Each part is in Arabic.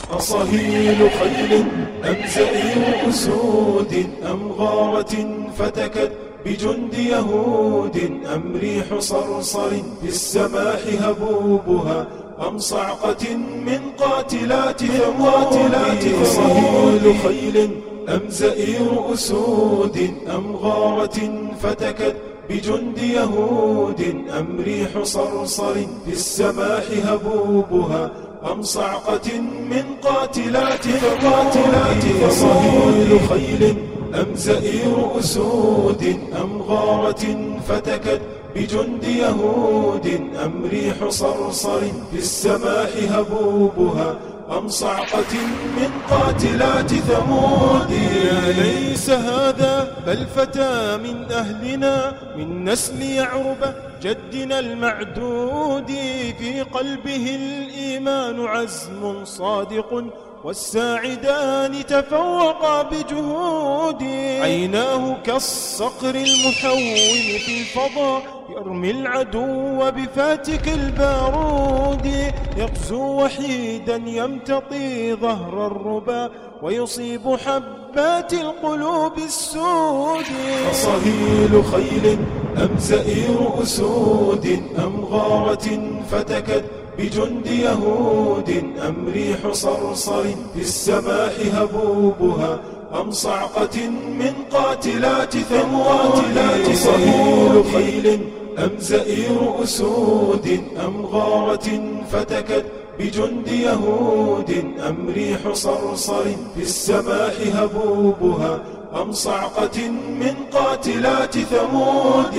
أصهيل خيل أم زئير أسود أم غارة فتكت بجند يهود أم ريح صرصر في السماح هبوبها أم صعقة من قاتلات ثمود أصهيل خيل أم زئير أسود أم غارة فتكت بجند يهود أم ريح صرصر في السماح هبوبها أم صعقة من قاتلات أصهيل خيل أم زئير أسود أم غارة فتكت بجند يهود أم ريح صرصر في السماح هبوبها أم صعقة من قاتلات ثمود ليس هذا بل فتى من أهلنا من نسل يعرب جدنا المعدود في قلبه الإيمان عزم صادق والساعدان تفوقا بجهود عيناه كالصقر المحوم في الفضاء يرمي العدو بفاتك البارود يغزو وحيدا يمتطي ظهر الربا ويصيب حبات القلوب السود أصهيل خيل أم زئير أسود أم غارة فتكت بجند يهود أم ريح صرصر في السماح هبوبها أم صعقة من قاتلات ثمود أصهيل خيل أم زئير أسود أم غارة فتكت بجند يهود أم ريح صرصر في السماح هبوبها أم صعقة من قاتلات ثمود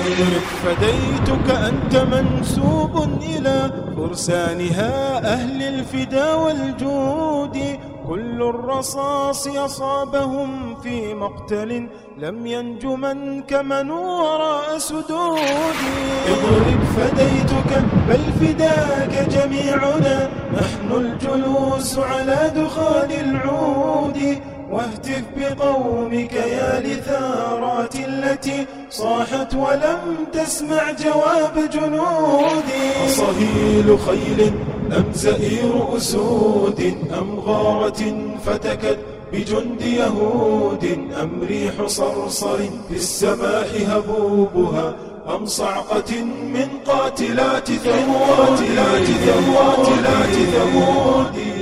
فديتك أنت منسوب إلى فرسانها أهل الفدا والجود كل الرصاص أصابهم في مقتل لم ينج من كمن وراء سدود اضرب فديتك بل فداك جميعنا نحن الجلوس على دخان العود واهتف بقومك يا لثارات التي صاحت ولم تسمع جواب جنودي أصهيل خيل أم زئير أسود أم غارة فتكت بجند يهود أم ريح صرصر في السماح هبوبها أم صعقة من قاتلات ثمود